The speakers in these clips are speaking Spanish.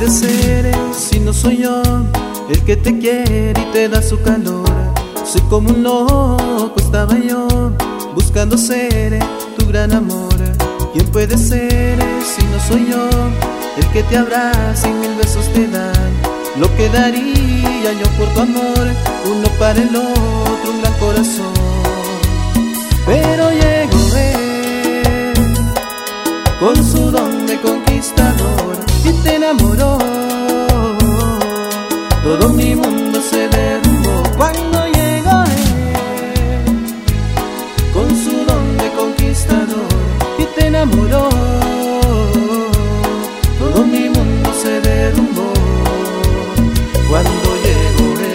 puede ser si no soy yo el que te quiere y te da su calor? Soy como un loco, estaba yo buscando ser tu gran amor. ¿Quién puede ser si no soy yo el que te abraza y 1000 besos te dan? Lo que daría yo por tu amor, uno para el otro, un gran corazón. Pero llegó él con su don de conquistador y te enamoró. Todo mi mundo se derrumbó cuando llegó él con su don de conquistador y te enamoró. Todo mi mundo se derrumbó cuando llegó él.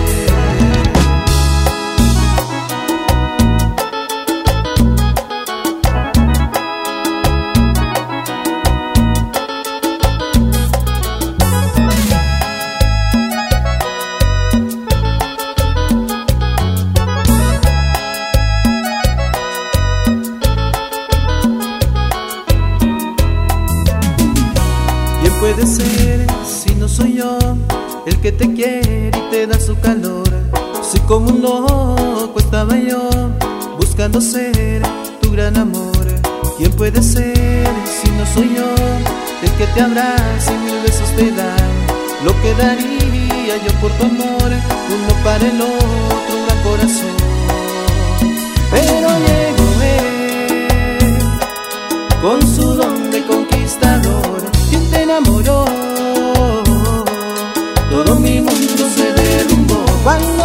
¿Quién puede ser si no soy yo el que te quiere y te da su calor? Soy como un loco, estaba yo buscando ser tu gran amor. ¿Quién puede ser si no soy yo el que te abraza y 1000 besos te da? Lo que daría yo por tu amor, uno para el otro, un gran corazón. Pero llegó él con su don de conquistador y te enamoró. Todo mi mundo se derrumbó cuando